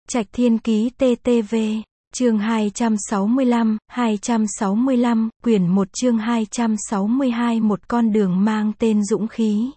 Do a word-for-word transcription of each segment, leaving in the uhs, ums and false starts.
Trạch Thiên Ký tê tê vê, chương hai trăm sáu mươi lăm, hai trăm sáu mươi lăm, quyển một chương hai trăm sáu mươi hai một con đường mang tên dũng khí.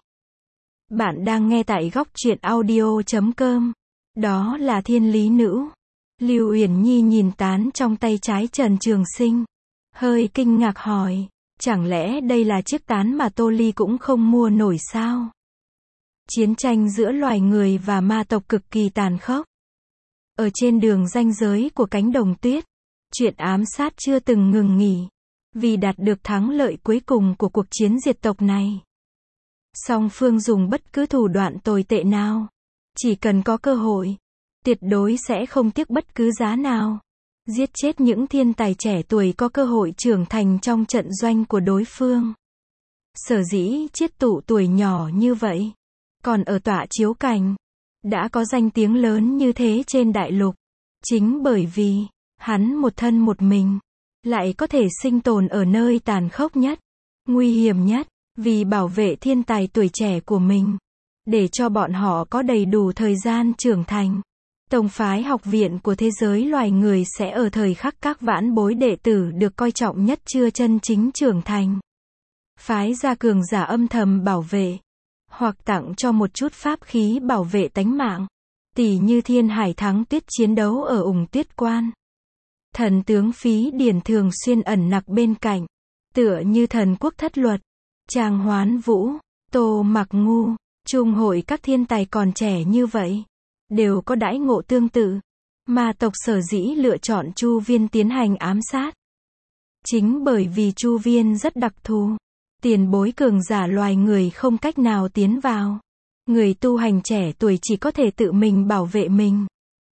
Bạn đang nghe tại góc truyện audio chấm com. Đó là Thiên Lý Nữ. Lưu Uyển Nhi nhìn tán trong tay trái Trần Trường Sinh, hơi kinh ngạc hỏi, chẳng lẽ đây là chiếc tán mà Tô Ly cũng không mua nổi sao? Chiến tranh giữa loài người và ma tộc cực kỳ tàn khốc. Ở trên đường ranh giới của cánh đồng tuyết, chuyện ám sát chưa từng ngừng nghỉ, vì đạt được thắng lợi cuối cùng của cuộc chiến diệt tộc này. Song phương dùng bất cứ thủ đoạn tồi tệ nào, chỉ cần có cơ hội, tuyệt đối sẽ không tiếc bất cứ giá nào, giết chết những thiên tài trẻ tuổi có cơ hội trưởng thành trong trận doanh của đối phương. Sở dĩ chiết tụ tuổi nhỏ như vậy, còn ở tọa chiếu cảnh, đã có danh tiếng lớn như thế trên đại lục, chính bởi vì, hắn một thân một mình, lại có thể sinh tồn ở nơi tàn khốc nhất, nguy hiểm nhất, vì bảo vệ thiên tài tuổi trẻ của mình, để cho bọn họ có đầy đủ thời gian trưởng thành. Tông phái học viện của thế giới loài người sẽ ở thời khắc các vãn bối đệ tử được coi trọng nhất chưa chân chính trưởng thành, phái ra cường giả âm thầm bảo vệ, hoặc tặng cho một chút pháp khí bảo vệ tánh mạng, tỉ như Thiên Hải thắng tuyết chiến đấu ở Ủng Tuyết Quan. Thần tướng Phí Điển thường xuyên ẩn nặc bên cạnh, tựa như thần quốc thất luật, Trang Hoán Vũ, Tô Mặc Ngu, trung hội các thiên tài còn trẻ như vậy, đều có đãi ngộ tương tự. Ma tộc sở dĩ lựa chọn Chu Viên tiến hành ám sát, chính bởi vì Chu Viên rất đặc thù. Tiền bối cường giả loài người không cách nào tiến vào. Người tu hành trẻ tuổi chỉ có thể tự mình bảo vệ mình.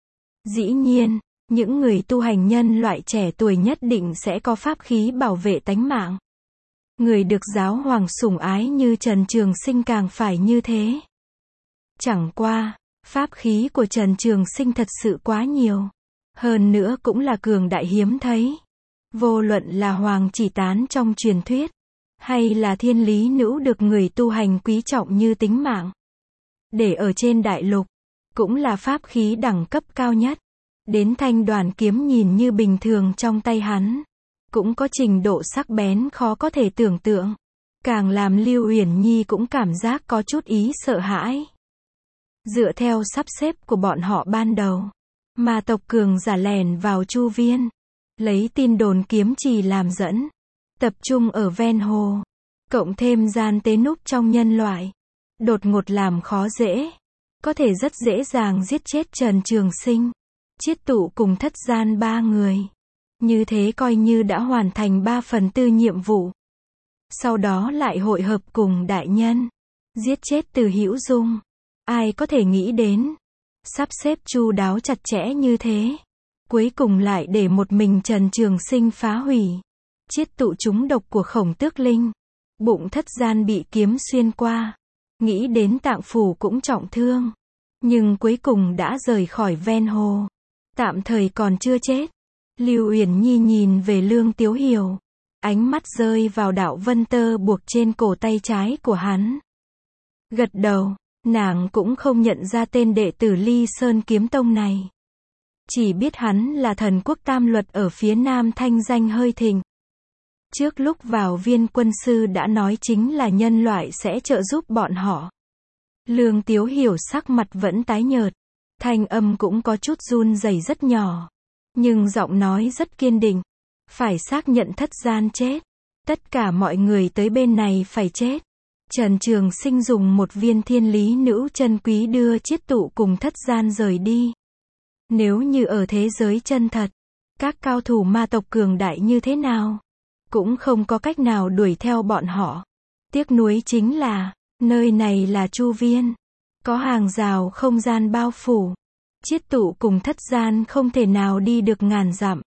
Dĩ nhiên, những người tu hành nhân loại trẻ tuổi nhất định sẽ có pháp khí bảo vệ tánh mạng. Người được giáo hoàng sủng ái như Trần Trường Sinh càng phải như thế. Chẳng qua, pháp khí của Trần Trường Sinh thật sự quá nhiều. Hơn nữa cũng là cường đại hiếm thấy. Vô luận là hoàng chỉ tán trong truyền thuyết, hay là Thiên Lý Nữ được người tu hành quý trọng như tính mạng, để ở trên đại lục, cũng là pháp khí đẳng cấp cao nhất. Đến thanh đoàn kiếm nhìn như bình thường trong tay hắn, cũng có trình độ sắc bén khó có thể tưởng tượng, càng làm Lưu Uyển Nhi cũng cảm giác có chút ý sợ hãi. Dựa theo sắp xếp của bọn họ ban đầu, ma tộc cường giả lèn vào Chu Viên, lấy tin đồn kiếm trì làm dẫn, tập trung ở ven hồ, cộng thêm gian tế núp trong nhân loại, đột ngột làm khó dễ, có thể rất dễ dàng giết chết Trần Trường Sinh, chiết tụ cùng thất gian ba người. Như thế coi như đã hoàn thành ba phần tư nhiệm vụ. Sau đó lại hội hợp cùng đại nhân, giết chết Từ Hữu Dung. Ai có thể nghĩ đến, sắp xếp chu đáo chặt chẽ như thế, cuối cùng lại để một mình Trần Trường Sinh phá hủy. Chiết tụ chúng độc của Khổng Tước Linh, bụng thất gian bị kiếm xuyên qua, nghĩ đến tạng phủ cũng trọng thương, nhưng cuối cùng đã rời khỏi ven hồ, tạm thời còn chưa chết. Lưu Uyển Nhi nhìn về Lương Tiếu Hiểu, ánh mắt rơi vào đạo vân tơ buộc trên cổ tay trái của hắn. Gật đầu, nàng cũng không nhận ra tên đệ tử Ly Sơn Kiếm Tông này, chỉ biết hắn là thần quốc tam luật ở phía nam thanh danh hơi thịnh. Trước lúc vào viên quân sư đã nói chính là nhân loại sẽ trợ giúp bọn họ. Lương Tiếu Hiểu sắc mặt vẫn tái nhợt, thanh âm cũng có chút run rẩy rất nhỏ, nhưng giọng nói rất kiên định. Phải xác nhận thất gian chết, tất cả mọi người tới bên này phải chết. Trần Trường Sinh dùng một viên Thiên Lý Nữ chân quý đưa chiết tụ cùng thất gian rời đi. Nếu như ở thế giới chân thật, các cao thủ ma tộc cường đại như thế nào, cũng không có cách nào đuổi theo bọn họ. Tiếc nuối chính là, nơi này là Chu Viên, có hàng rào không gian bao phủ, chiết tụ cùng thất gian không thể nào đi được ngàn dặm.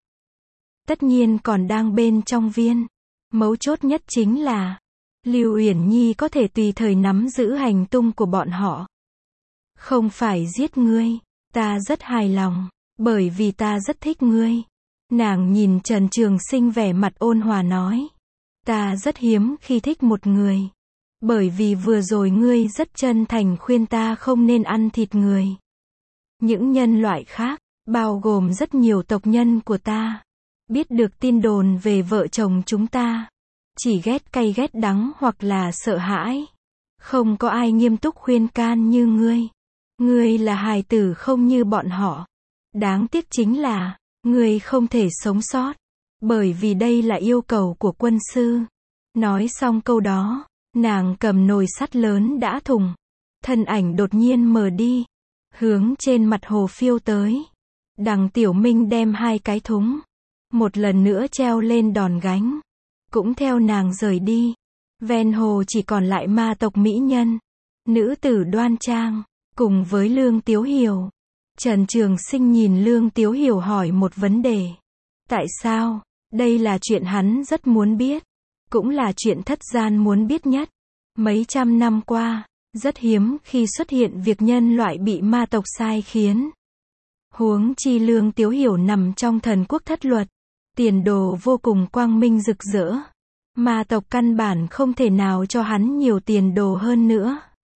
Tất nhiên còn đang bên trong viên. Mấu chốt nhất chính là, Lưu Uyển Nhi có thể tùy thời nắm giữ hành tung của bọn họ. Không phải giết ngươi, ta rất hài lòng, bởi vì ta rất thích ngươi. Nàng nhìn Trần Trường Sinh vẻ mặt ôn hòa nói, ta rất hiếm khi thích một người, bởi vì vừa rồi ngươi rất chân thành khuyên ta không nên ăn thịt người. Những nhân loại khác, bao gồm rất nhiều tộc nhân của ta, biết được tin đồn về vợ chồng chúng ta, chỉ ghét cay ghét đắng hoặc là sợ hãi. Không có ai nghiêm túc khuyên can như ngươi. Ngươi là hài tử không như bọn họ. Đáng tiếc chính là, ngươi không thể sống sót. Bởi vì đây là yêu cầu của quân sư. Nói xong câu đó, nàng cầm nồi sắt lớn đã thùng. Thân ảnh đột nhiên mờ đi. Hướng trên mặt hồ phiêu tới. Đằng Tiểu Minh đem hai cái thúng. Một lần nữa treo lên đòn gánh. Cũng theo nàng rời đi. Ven hồ chỉ còn lại ma tộc mỹ nhân. Nữ tử đoan trang. Cùng với Lương Tiếu Hiểu. Trần Trường Sinh nhìn Lương Tiếu Hiểu hỏi một vấn đề. Tại sao? Đây là chuyện hắn rất muốn biết. Cũng là chuyện thất gian muốn biết nhất. Mấy trăm năm qua, rất hiếm khi xuất hiện việc nhân loại bị ma tộc sai khiến. Huống chi Lương Tiếu Hiểu nằm trong thần quốc thất luật. Tiền đồ vô cùng quang minh rực rỡ. Ma tộc căn bản không thể nào cho hắn nhiều tiền đồ hơn nữa.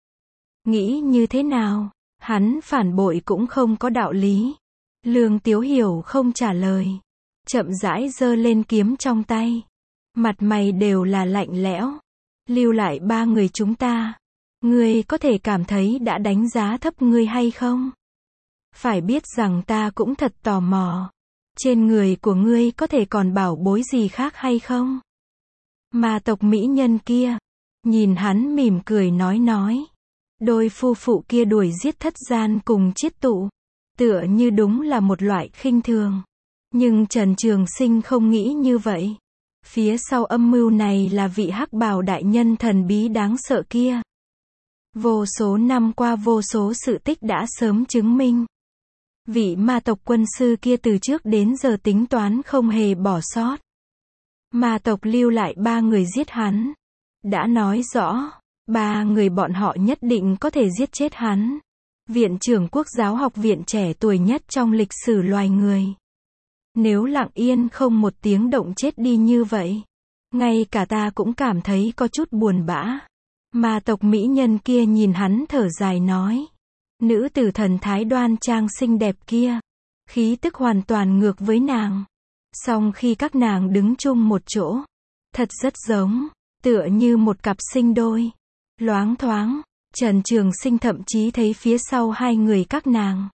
Nghĩ như thế nào? Hắn phản bội cũng không có đạo lý. Lương Tiếu Hiểu không trả lời. Chậm rãi giơ lên kiếm trong tay. Mặt mày đều là lạnh lẽo. Lưu lại ba người chúng ta. Ngươi có thể cảm thấy đã đánh giá thấp ngươi hay không? Phải biết rằng ta cũng thật tò mò. Trên người của ngươi có thể còn bảo bối gì khác hay không? Ma tộc mỹ nhân kia. Nhìn hắn mỉm cười nói nói. Đôi phu phụ kia đuổi giết thất gian cùng chiết tụ. Tựa như đúng là một loại khinh thường. Nhưng Trần Trường Sinh không nghĩ như vậy. Phía sau âm mưu này là vị hắc bào đại nhân thần bí đáng sợ kia. Vô số năm qua vô số sự tích đã sớm chứng minh. Vị ma tộc quân sư kia từ trước đến giờ tính toán không hề bỏ sót. Ma tộc lưu lại ba người giết hắn. Đã nói rõ, ba người bọn họ nhất định có thể giết chết hắn. Viện trưởng Quốc giáo học viện trẻ tuổi nhất trong lịch sử loài người. Nếu lặng yên không một tiếng động chết đi như vậy, ngay cả ta cũng cảm thấy có chút buồn bã. Ma tộc mỹ nhân kia nhìn hắn thở dài nói. Nữ tử thần thái đoan trang xinh đẹp kia, khí tức hoàn toàn ngược với nàng. Song khi các nàng đứng chung một chỗ, thật rất giống, tựa như một cặp sinh đôi. Loáng thoáng, Trần Trường Sinh thậm chí thấy phía sau hai người các nàng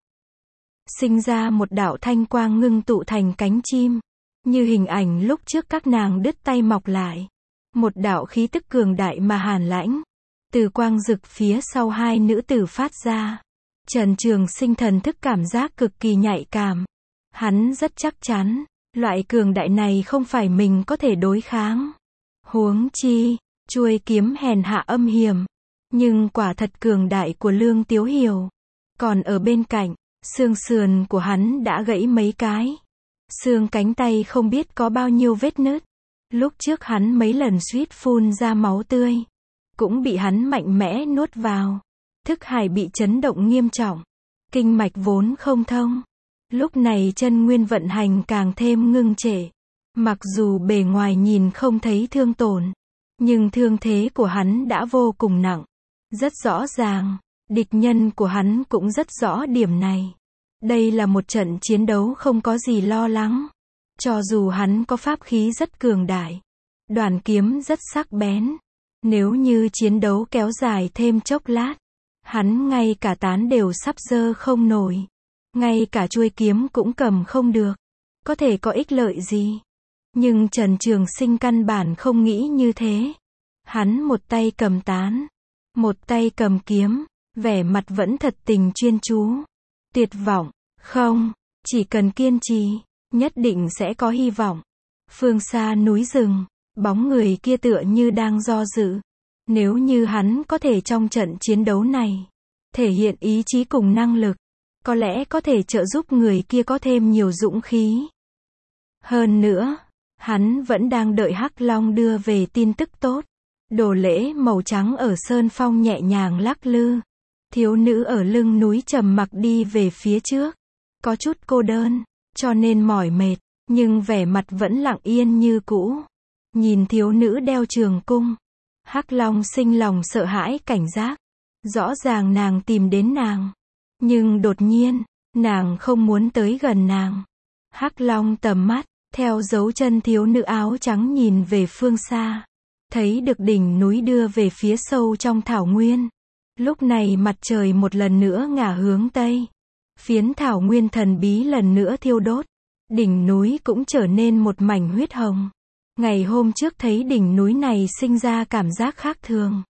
sinh ra một đạo thanh quang ngưng tụ thành cánh chim, như hình ảnh lúc trước các nàng đứt tay mọc lại. Một đạo khí tức cường đại mà hàn lãnh, từ quang rực phía sau hai nữ tử phát ra. Trần Trường Sinh thần thức cảm giác cực kỳ nhạy cảm. Hắn rất chắc chắn, loại cường đại này không phải mình có thể đối kháng. Huống chi, chuôi kiếm hèn hạ âm hiểm, nhưng quả thật cường đại của Lương Tiếu Hiểu. Còn ở bên cạnh, xương sườn của hắn đã gãy mấy cái. Xương cánh tay không biết có bao nhiêu vết nứt. Lúc trước hắn mấy lần suýt phun ra máu tươi, cũng bị hắn mạnh mẽ nuốt vào. Thức hải bị chấn động nghiêm trọng. Kinh mạch vốn không thông. Lúc này chân nguyên vận hành càng thêm ngưng trệ. Mặc dù bề ngoài nhìn không thấy thương tổn, nhưng thương thế của hắn đã vô cùng nặng. Rất rõ ràng, địch nhân của hắn cũng rất rõ điểm này. Đây là một trận chiến đấu không có gì lo lắng. Cho dù hắn có pháp khí rất cường đại, đoàn kiếm rất sắc bén, nếu như chiến đấu kéo dài thêm chốc lát, hắn ngay cả tán đều sắp giơ không nổi. Ngay cả chuôi kiếm cũng cầm không được. Có thể có ích lợi gì? Nhưng Trần Trường Sinh căn bản không nghĩ như thế. Hắn một tay cầm tán, một tay cầm kiếm, vẻ mặt vẫn thật tình chuyên chú. Tuyệt vọng, không, chỉ cần kiên trì, nhất định sẽ có hy vọng. Phương xa núi rừng, bóng người kia tựa như đang do dự. Nếu như hắn có thể trong trận chiến đấu này thể hiện ý chí cùng năng lực, có lẽ có thể trợ giúp người kia có thêm nhiều dũng khí. Hơn nữa, hắn vẫn đang đợi Hắc Long đưa về tin tức tốt. Đồ lễ màu trắng ở sơn phong nhẹ nhàng lắc lư. Thiếu nữ ở lưng núi trầm mặc đi về phía trước. Có chút cô đơn, cho nên mỏi mệt, nhưng vẻ mặt vẫn lặng yên như cũ. Nhìn thiếu nữ đeo trường cung, Hắc Long sinh lòng sợ hãi cảnh giác. Rõ ràng nàng tìm đến nàng. Nhưng đột nhiên, Nàng không muốn tới gần nàng. Hắc Long tầm mắt, theo dấu chân thiếu nữ áo trắng nhìn về phương xa. Thấy được đỉnh núi đưa về phía sâu trong thảo nguyên. Lúc này mặt trời một lần nữa ngả hướng tây. Phiến thảo nguyên thần bí lần nữa thiêu đốt. Đỉnh núi cũng trở nên một mảnh huyết hồng. Ngày hôm trước thấy đỉnh núi này sinh ra cảm giác khác thường.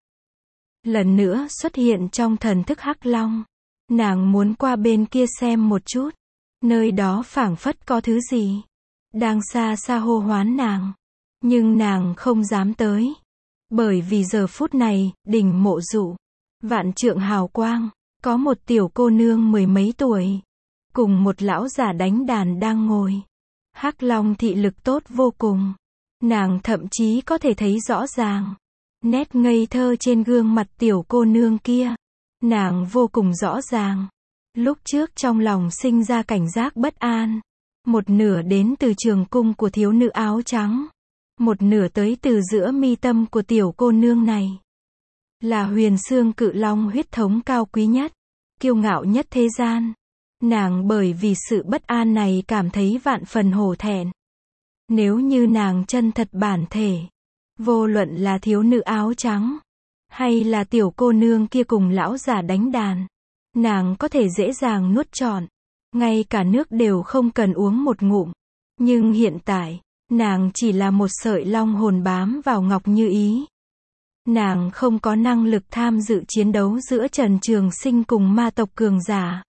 Lần nữa xuất hiện trong thần thức Hắc Long. Nàng muốn qua bên kia xem một chút. Nơi đó phảng phất có thứ gì đang xa xa hô hoán nàng. Nhưng nàng không dám tới. Bởi vì giờ phút này, đỉnh Mộ Dụ, vạn trượng hào quang, có một tiểu cô nương mười mấy tuổi, cùng một lão giả đánh đàn đang ngồi. Hắc Long thị lực tốt vô cùng. Nàng thậm chí có thể thấy rõ ràng nét ngây thơ trên gương mặt tiểu cô nương kia. Nàng vô cùng rõ ràng. Lúc trước trong lòng sinh ra cảnh giác bất an. Một nửa đến từ trường cung của thiếu nữ áo trắng. Một nửa tới từ giữa mi tâm của tiểu cô nương này. Là huyền xương cự long huyết thống cao quý nhất, kiêu ngạo nhất thế gian. Nàng bởi vì sự bất an này cảm thấy vạn phần hổ thẹn. Nếu như nàng chân thật bản thể, vô luận là thiếu nữ áo trắng, hay là tiểu cô nương kia cùng lão giả đánh đàn, nàng có thể dễ dàng nuốt trọn. Ngay cả nước đều không cần uống một ngụm. Nhưng hiện tại, nàng chỉ là một sợi long hồn bám vào Ngọc Như Ý. Nàng không có năng lực tham dự chiến đấu giữa Trần Trường Sinh cùng ma tộc cường giả.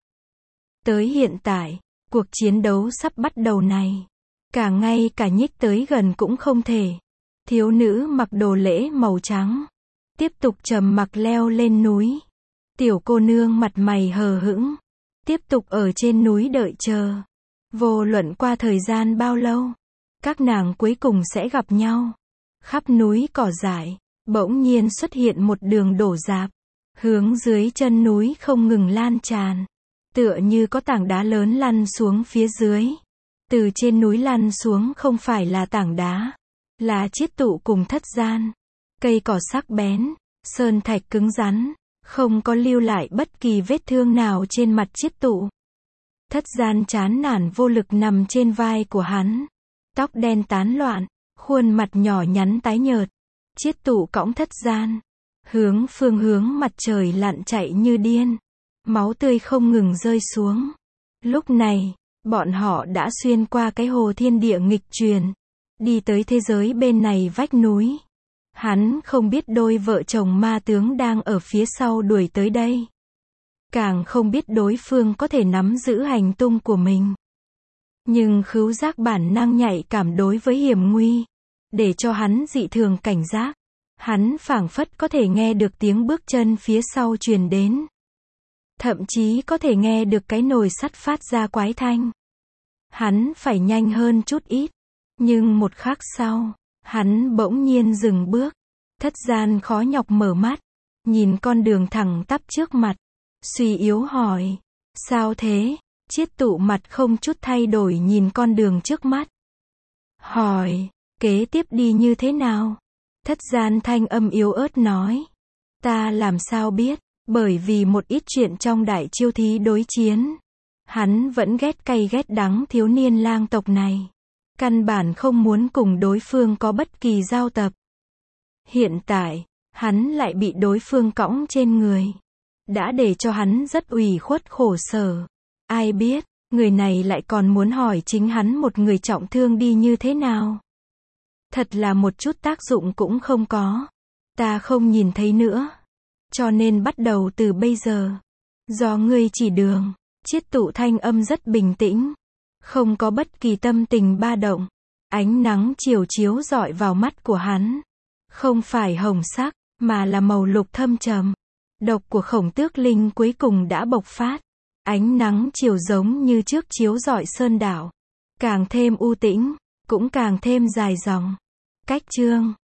Tới hiện tại, cuộc chiến đấu sắp bắt đầu này, cả ngay cả nhích tới gần cũng không thể. Thiếu nữ mặc đồ lễ màu trắng, tiếp tục trầm mặc leo lên núi. Tiểu cô nương mặt mày hờ hững, tiếp tục ở trên núi đợi chờ. Vô luận qua thời gian bao lâu, các nàng cuối cùng sẽ gặp nhau. Khắp núi cỏ dại, bỗng nhiên xuất hiện một đường đổ rạp, hướng dưới chân núi không ngừng lan tràn. Tựa như có tảng đá lớn lăn xuống phía dưới. Từ trên núi lăn xuống không phải là tảng đá, là chiết tụ cùng thất gian. Cây cỏ sắc bén, sơn thạch cứng rắn, không có lưu lại bất kỳ vết thương nào trên mặt chiết tụ. Thất gian chán nản vô lực nằm trên vai của hắn. Tóc đen tán loạn, khuôn mặt nhỏ nhắn tái nhợt. Chiết tụ cõng thất gian, hướng phương hướng mặt trời lặn chạy như điên. Máu tươi không ngừng rơi xuống. Lúc này, bọn họ đã xuyên qua cái hồ thiên địa nghịch truyền, đi tới thế giới bên này vách núi. Hắn không biết đôi vợ chồng ma tướng đang ở phía sau đuổi tới đây. Càng không biết đối phương có thể nắm giữ hành tung của mình. Nhưng khứu giác bản năng nhạy cảm đối với hiểm nguy, để cho hắn dị thường cảnh giác. Hắn phảng phất có thể nghe được tiếng bước chân phía sau truyền đến. Thậm chí có thể nghe được cái nồi sắt phát ra quái thanh. Hắn phải nhanh hơn chút ít. Nhưng một khắc sau, hắn bỗng nhiên dừng bước. Thất gian khó nhọc mở mắt, nhìn con đường thẳng tắp trước mặt, suy yếu hỏi, sao thế? Chiết tụ mặt không chút thay đổi nhìn con đường trước mắt. Hỏi, kế tiếp đi như thế nào? Thất gian thanh âm yếu ớt nói, ta làm sao biết, bởi vì một ít chuyện trong đại chiêu thí đối chiến. Hắn vẫn ghét cay ghét đắng thiếu niên lang tộc này. Căn bản không muốn cùng đối phương có bất kỳ giao tập. Hiện tại, hắn lại bị đối phương cõng trên người. Đã để cho hắn rất ủy khuất khổ sở. Ai biết, người này lại còn muốn hỏi chính hắn một người trọng thương đi như thế nào. Thật là một chút tác dụng cũng không có. Ta không nhìn thấy nữa. Cho nên bắt đầu từ bây giờ, do ngươi chỉ đường. Chiết tụ thanh âm rất bình tĩnh, không có bất kỳ tâm tình ba động. Ánh nắng chiều chiếu rọi vào mắt của hắn, không phải hồng sắc, mà là màu lục thâm trầm. Độc của Khổng Tước Linh cuối cùng đã bộc phát. Ánh nắng chiều giống như trước chiếu rọi sơn đảo, càng thêm u tĩnh, cũng càng thêm dài dòng. Cách chương